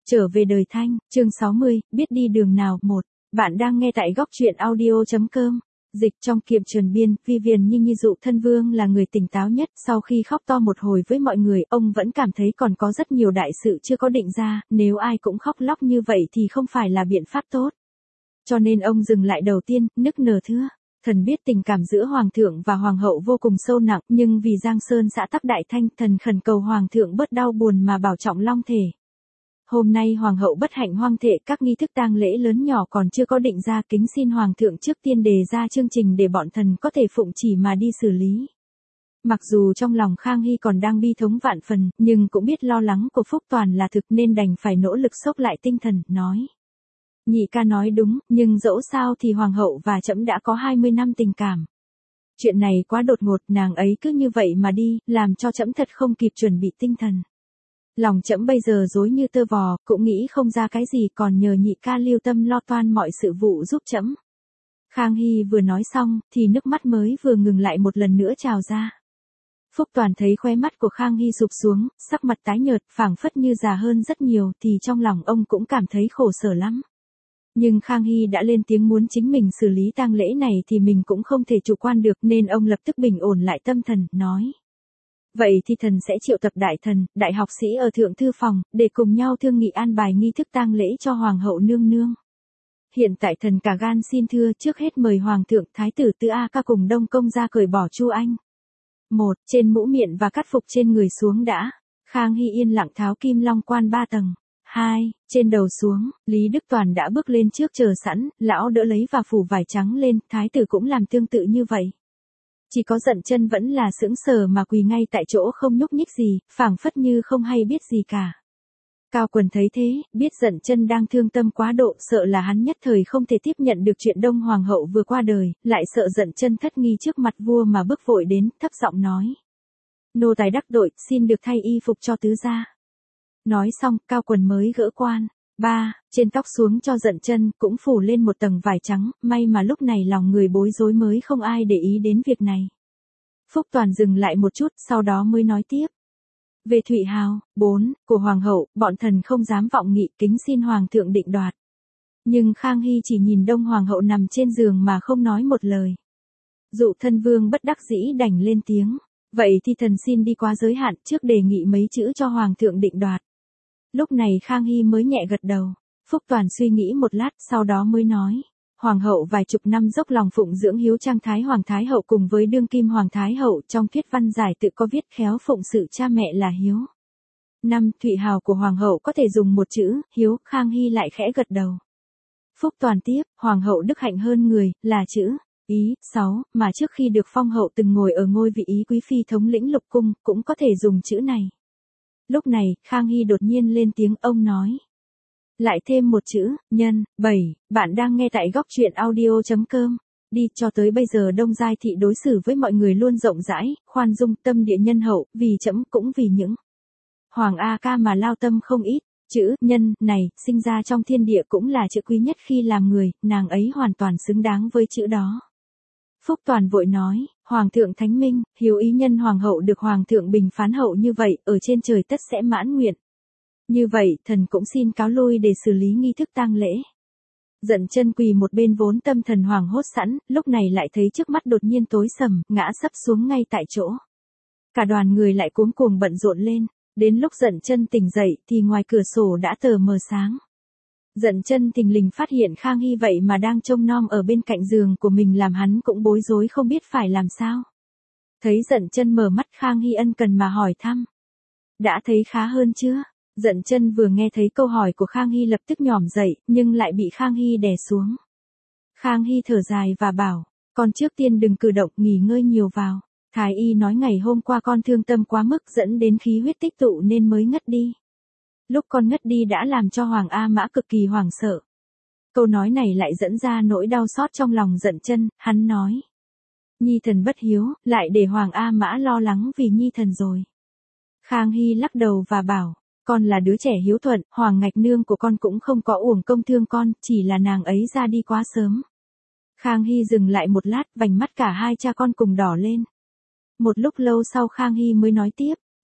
Trở về đời Thanh, chương 60, biết đi đường nào. Bạn đang nghe tại góc truyện audio.com. Dịch trong kiệm chuẩn biên, Vivian Nhi dụ thân vương là người tỉnh táo nhất. Sau khi khóc to một hồi với mọi người, ông vẫn cảm thấy còn có rất nhiều đại sự chưa có định ra, nếu ai cũng khóc lóc như vậy thì không phải là biện pháp tốt. Cho nên ông dừng lại đầu tiên, nức nở thưa. Thần biết tình cảm giữa Hoàng thượng và Hoàng hậu vô cùng sâu nặng, nhưng vì Giang Sơn xã tắc đại thanh, thần khẩn cầu Hoàng thượng bớt đau buồn mà bảo trọng long thể. Hôm nay Hoàng hậu bất hạnh hoang thệ, các nghi thức tang lễ lớn nhỏ còn chưa có định ra, kính xin Hoàng thượng trước tiên đề ra chương trình để bọn thần có thể phụng chỉ mà đi xử lý. Mặc dù trong lòng Khang Hy còn đang bi thống vạn phần, nhưng cũng biết lo lắng của Phúc Toàn là thực nên đành phải nỗ lực xốc lại tinh thần, nói. Nhị ca nói đúng, nhưng dẫu sao thì Hoàng hậu và trẫm đã có 20 năm tình cảm. Chuyện này quá đột ngột, nàng ấy cứ như vậy mà đi, làm cho trẫm thật không kịp chuẩn bị tinh thần. Lòng trẫm bây giờ rối như tơ vò, cũng nghĩ không ra cái gì, còn nhờ nhị ca lưu tâm lo toan mọi sự vụ giúp trẫm. Khang Hy vừa nói xong, thì nước mắt mới vừa ngừng lại một lần nữa trào ra. Phúc Toàn thấy khóe mắt của Khang Hy sụp xuống, sắc mặt tái nhợt, phảng phất như già hơn rất nhiều, thì trong lòng ông cũng cảm thấy khổ sở lắm. Nhưng Khang Hy đã lên tiếng muốn chính mình xử lý tang lễ này thì mình cũng không thể chủ quan được, nên ông lập tức bình ổn lại tâm thần, nói. Vậy thì thần sẽ triệu tập đại thần, đại học sĩ ở thượng thư phòng, để cùng nhau thương nghị an bài nghi thức tang lễ cho Hoàng hậu nương nương. Hiện tại thần cả gan xin thưa, trước hết mời Hoàng thượng Thái tử Tư A Ca cùng Đông Công ra cởi bỏ Chu Anh. Trên mũ miệng và cắt phục trên người xuống đã. Khang Hy yên lặng tháo kim long quan 3 tầng. 2, trên đầu xuống, Lý Đức Toàn đã bước lên trước chờ sẵn, lão đỡ lấy và phủ vải trắng lên, thái tử cũng làm tương tự như vậy. Chỉ có Dận Chân vẫn là sững sờ mà quỳ ngay tại chỗ không nhúc nhích gì, phảng phất như không hay biết gì cả. Cao Quần thấy thế, biết Dận Chân đang thương tâm quá độ, sợ là hắn nhất thời không thể tiếp nhận được chuyện Đông Hoàng hậu vừa qua đời, lại sợ Dận Chân thất nghi trước mặt vua mà bước vội đến, thấp giọng nói. Nô tài đắc tội, xin được thay y phục cho tứ gia. Nói xong, Cao Quần mới gỡ quan. 3, trên tóc xuống cho Dận Chân, cũng phủ lên một tầng vải trắng, may mà lúc này lòng người bối rối mới không ai để ý đến việc này. Phúc Toàn dừng lại một chút, sau đó mới nói tiếp. Về Thụy Hào, 4, của Hoàng hậu, bọn thần không dám vọng nghị, kính xin Hoàng thượng định đoạt. Nhưng Khang Hy chỉ nhìn Đông Hoàng hậu nằm trên giường mà không nói một lời. Dụ thân vương bất đắc dĩ đành lên tiếng. Vậy thì thần xin đi quá giới hạn, trước đề nghị mấy chữ cho Hoàng thượng định đoạt. Lúc này Khang Hy mới nhẹ gật đầu. Phúc Toàn suy nghĩ một lát, sau đó mới nói. Hoàng hậu vài chục năm dốc lòng phụng dưỡng hiếu trang Thái Hoàng Thái hậu cùng với đương kim Hoàng Thái hậu, trong thuyết văn giải tự có viết khéo phụng sự cha mẹ là hiếu. 5, Thụy Hào của Hoàng hậu có thể dùng một chữ, hiếu, Khang Hy lại khẽ gật đầu. Phúc Toàn tiếp, Hoàng hậu đức hạnh hơn người, là chữ, ý. 6, mà trước khi được phong hậu từng ngồi ở ngôi vị ý quý phi thống lĩnh lục cung, cũng có thể dùng chữ này. Lúc này, Khang Hy đột nhiên lên tiếng, ông nói. Lại thêm một chữ, nhân. 7, bạn đang nghe tại góc truyện audio.com. Đi, cho tới bây giờ Đông Giai thị đối xử với mọi người luôn rộng rãi, khoan dung, tâm địa nhân hậu, vì trẫm cũng vì những Hoàng A Ca mà lao tâm không ít. Chữ, nhân, này, sinh ra trong thiên địa cũng là chữ quý nhất khi làm người, nàng ấy hoàn toàn xứng đáng với chữ đó. Phúc Toàn vội nói, Hoàng thượng thánh minh, hiếu ý nhân Hoàng hậu được Hoàng thượng bình phán hậu như vậy, ở trên trời tất sẽ mãn nguyện. Như vậy, thần cũng xin cáo lui để xử lý nghi thức tang lễ. Dận Chân quỳ một bên vốn tâm thần hoảng hốt sẵn, lúc này lại thấy trước mắt đột nhiên tối sầm, ngã sấp xuống ngay tại chỗ. Cả đoàn người lại cuống cuồng bận rộn lên, đến lúc Dận Chân tỉnh dậy thì ngoài cửa sổ đã tờ mờ sáng. Dận Chân thình lình phát hiện Khang Hy vậy mà đang trông nom ở bên cạnh giường của mình, làm hắn cũng bối rối không biết phải làm sao. Thấy Dận Chân mở mắt, Khang Hy ân cần mà hỏi thăm. Đã thấy khá hơn chưa? Dận Chân vừa nghe thấy câu hỏi của Khang Hy lập tức nhỏm dậy, nhưng lại bị Khang Hy đè xuống. Khang Hy thở dài và bảo, con trước tiên đừng cử động, nghỉ ngơi nhiều vào. Thái y nói ngày hôm qua con thương tâm quá mức dẫn đến khí huyết tích tụ nên mới ngất đi. Lúc con ngất đi đã làm cho Hoàng A Mã cực kỳ hoảng sợ. Câu nói này lại dẫn ra nỗi đau xót trong lòng Dận Chân, hắn nói. Nhi thần bất hiếu, lại để Hoàng A Mã lo lắng vì Nhi thần rồi. Khang Hy lắc đầu và bảo, con là đứa trẻ hiếu thuận, Hoàng Ngạch Nương của con cũng không có uổng công thương con, chỉ là nàng ấy ra đi quá sớm. Khang Hy dừng lại một lát, vành mắt cả hai cha con cùng đỏ lên. Một lúc lâu sau Khang Hy mới nói tiếp,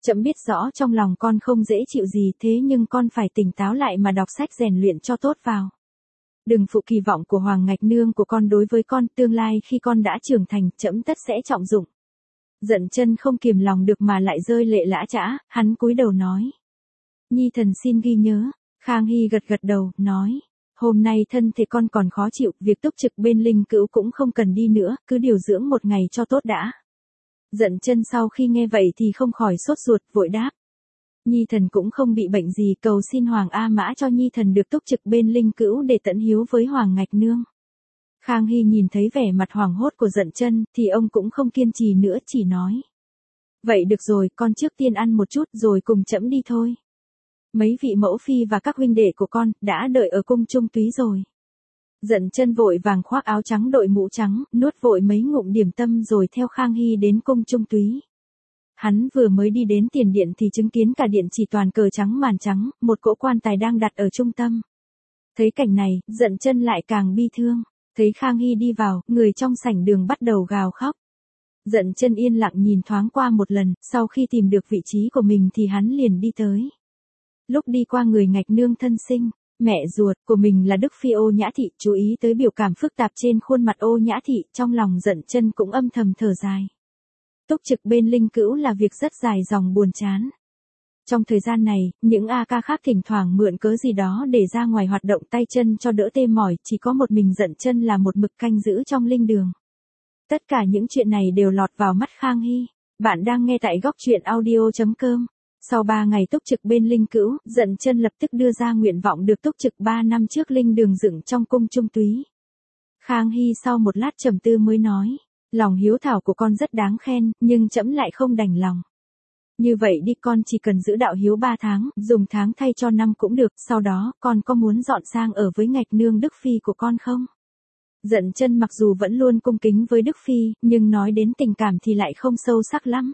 Trẫm biết rõ trong lòng con không dễ chịu gì, thế nhưng con phải tỉnh táo lại mà đọc sách rèn luyện cho tốt vào. Đừng phụ kỳ vọng của Hoàng Ngạch Nương của con đối với con, tương lai khi con đã trưởng thành, trẫm tất sẽ trọng dụng. Dận Chân không kiềm lòng được mà lại rơi lệ lã chã, hắn cúi đầu nói. Nhi thần xin ghi nhớ. Khang Hy gật gật đầu, nói. Hôm nay thân thể con còn khó chịu, việc túc trực bên Linh Cữu cũng không cần đi nữa, cứ điều dưỡng một ngày cho tốt đã. Dận Chân sau khi nghe vậy thì không khỏi sốt ruột, vội đáp. Nhi thần cũng không bị bệnh gì, cầu xin Hoàng A Mã cho Nhi thần được túc trực bên Linh Cữu để tận hiếu với Hoàng Ngạch Nương. Khang Hy nhìn thấy vẻ mặt hoảng hốt của Dận Chân thì ông cũng không kiên trì nữa, chỉ nói. Vậy được rồi, con trước tiên ăn một chút rồi cùng trẫm đi thôi. Mấy vị mẫu phi và các huynh đệ của con đã đợi ở cung Trung Túy rồi. Dận Chân vội vàng khoác áo trắng đội mũ trắng, nuốt vội mấy ngụm điểm tâm rồi theo Khang Hy đến cung Trung Túy. Hắn vừa mới đi đến tiền điện thì chứng kiến cả điện chỉ toàn cờ trắng màn trắng, một cỗ quan tài đang đặt ở trung tâm. Thấy cảnh này, Dận Chân lại càng bi thương. Thấy Khang Hy đi vào, người trong sảnh đường bắt đầu gào khóc. Dận Chân yên lặng nhìn thoáng qua một lần, sau khi tìm được vị trí của mình thì hắn liền đi tới. Lúc đi qua người Ngạch Nương thân sinh, mẹ ruột của mình là Đức Phi Ô Nhã Thị, chú ý tới biểu cảm phức tạp trên khuôn mặt Ô Nhã Thị, trong lòng Dận Chân cũng âm thầm thở dài. Túc trực bên Linh Cữu là việc rất dài dòng buồn chán. Trong thời gian này, những A ca khác thỉnh thoảng mượn cớ gì đó để ra ngoài hoạt động tay chân cho đỡ tê mỏi, chỉ có một mình Dận Chân là một mực canh giữ trong linh đường. Tất cả những chuyện này đều lọt vào mắt Khang Hy. Bạn đang nghe tại góc truyện audio.com. Sau 3 ngày túc trực bên Linh Cữu, Dận Chân lập tức đưa ra nguyện vọng được túc trực 3 năm trước linh đường dựng trong cung Trung Túy. Khang Hy sau một lát trầm tư mới nói, lòng hiếu thảo của con rất đáng khen, nhưng trẫm lại không đành lòng. Như vậy đi, con chỉ cần giữ đạo hiếu 3 tháng, dùng tháng thay cho năm cũng được, sau đó con có muốn dọn sang ở với Ngạch Nương Đức Phi của con không? Dận Chân mặc dù vẫn luôn cung kính với Đức Phi, nhưng nói đến tình cảm thì lại không sâu sắc lắm.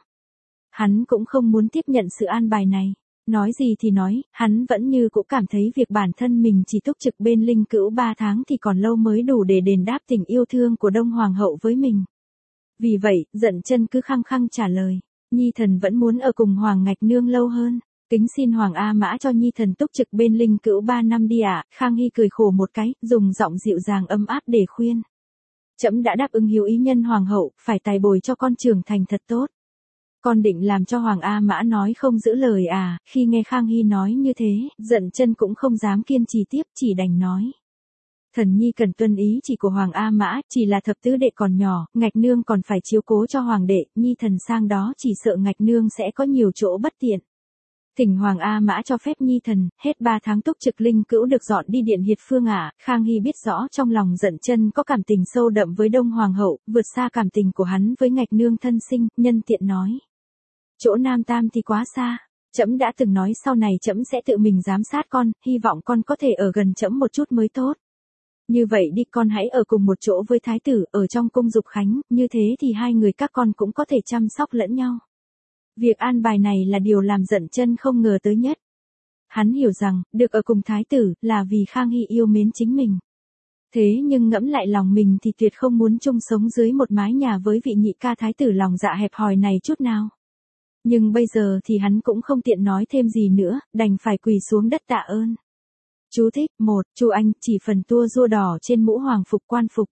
Hắn cũng không muốn tiếp nhận sự an bài này. Nói gì thì nói, hắn vẫn như cũng cảm thấy việc bản thân mình chỉ túc trực bên Linh Cữu 3 tháng thì còn lâu mới đủ để đền đáp tình yêu thương của Đông Hoàng hậu với mình. Vì vậy, Dận Chân cứ khăng khăng trả lời, Nhi thần vẫn muốn ở cùng Hoàng Ngạch Nương lâu hơn. Kính xin Hoàng A Mã cho Nhi thần túc trực bên Linh Cữu 3 năm đi ạ. Khang Hy cười khổ một cái, dùng giọng dịu dàng ấm áp để khuyên. Trẫm đã đáp ứng hiếu ý nhân Hoàng hậu, phải tài bồi cho con trưởng thành thật tốt. Con định làm cho Hoàng A Mã nói không giữ lời à? Khi nghe Khang Hy nói như thế, Dận Chân cũng không dám kiên trì tiếp, chỉ đành nói. Thần nhi cần tuân ý chỉ của Hoàng A Mã, chỉ là thập tứ đệ còn nhỏ, Ngạch Nương còn phải chiếu cố cho Hoàng đệ, Nhi thần sang đó chỉ sợ Ngạch Nương sẽ có nhiều chỗ bất tiện. Thỉnh Hoàng A Mã cho phép Nhi thần, hết 3 tháng túc trực Linh Cữu được dọn đi điện Hiệt Phương ạ. Khang Hy biết rõ trong lòng Dận Chân có cảm tình sâu đậm với Đông Hoàng hậu, vượt xa cảm tình của hắn với Ngạch Nương thân sinh, nhân tiện nói. Chỗ Nam Tam thì quá xa. Trẫm đã từng nói sau này trẫm sẽ tự mình giám sát con, hy vọng con có thể ở gần trẫm một chút mới tốt. Như vậy đi, con hãy ở cùng một chỗ với thái tử, ở trong cung Dục Khánh, như thế thì hai người các con cũng có thể chăm sóc lẫn nhau. Việc an bài này là điều làm Dận Chân không ngờ tới nhất. Hắn hiểu rằng, được ở cùng thái tử, là vì Khang Hy yêu mến chính mình. Thế nhưng ngẫm lại lòng mình thì tuyệt không muốn chung sống dưới một mái nhà với vị nhị ca thái tử lòng dạ hẹp hòi này chút nào. Nhưng bây giờ thì hắn cũng không tiện nói thêm gì nữa, đành phải quỳ xuống đất tạ ơn. Chú thích: 1. Chu Anh chỉ phần tua rua đỏ trên mũ hoàng phục quan phục.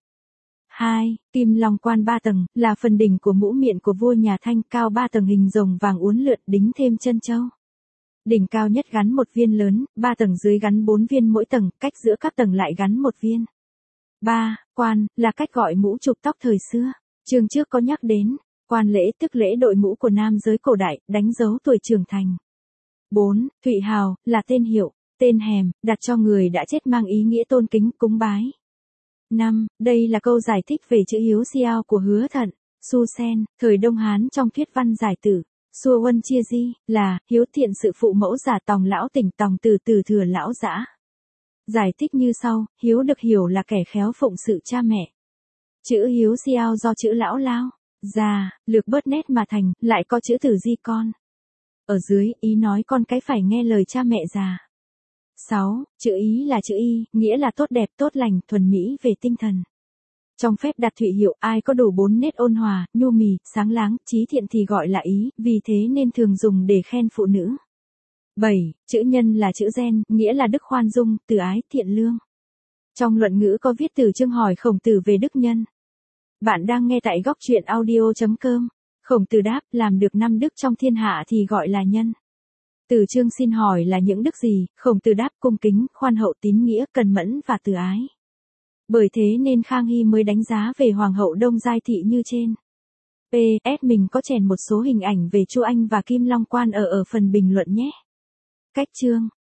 2. Kim long quan 3 tầng, là phần đỉnh của mũ miện của vua nhà Thanh, cao 3 tầng hình rồng vàng uốn lượn, đính thêm chân châu. Đỉnh cao nhất gắn một viên lớn, 3 tầng dưới gắn 4 viên mỗi tầng, cách giữa các tầng lại gắn một viên. 3. Quan, là cách gọi mũ chụp tóc thời xưa. Chương trước có nhắc đến. Quan lễ tức lễ đội mũ của nam giới cổ đại, đánh dấu tuổi trưởng thành. 4. Thụy hào, là tên hiệu, tên hèm, đặt cho người đã chết mang ý nghĩa tôn kính, cúng bái. 5. Đây là câu giải thích về chữ hiếu xiao của Hứa Thận, Su Sen, thời Đông Hán trong thuyết văn giải tử. Xua Huân Chia Di, là, hiếu thiện sự phụ mẫu giả tòng lão tỉnh tòng từ từ thừa lão dã. Giải thích như sau, hiếu được hiểu là kẻ khéo phụng sự cha mẹ. Chữ hiếu xiao do chữ lão lao, già, lược bớt nét mà thành, lại có chữ tử di con. Ở dưới, ý nói con cái phải nghe lời cha mẹ già. 6. Chữ ý là chữ y, nghĩa là tốt đẹp, tốt lành, thuần mỹ về tinh thần. Trong phép đặt thụy hiệu, ai có đủ 4 nét ôn hòa, nhu mì, sáng láng, trí thiện thì gọi là ý, vì thế nên thường dùng để khen phụ nữ. 7. Chữ nhân là chữ gen, nghĩa là đức khoan dung, từ ái, thiện lương. Trong luận ngữ có viết từ chương hỏi Khổng Tử về đức nhân. Bạn đang nghe tại góc truyện audio.com. Khổng Tử đáp, làm được 5 đức trong thiên hạ thì gọi là nhân. Từ chương xin hỏi là những đức gì? Khổng Tử đáp, cung kính, khoan hậu, tín nghĩa, cần mẫn và từ ái. Bởi thế nên Khang Hy mới đánh giá về Hoàng hậu Đông Giai Thị như trên. PS mình có chèn một số hình ảnh về Chu Anh và Kim Long Quan ở phần bình luận nhé. Cách chương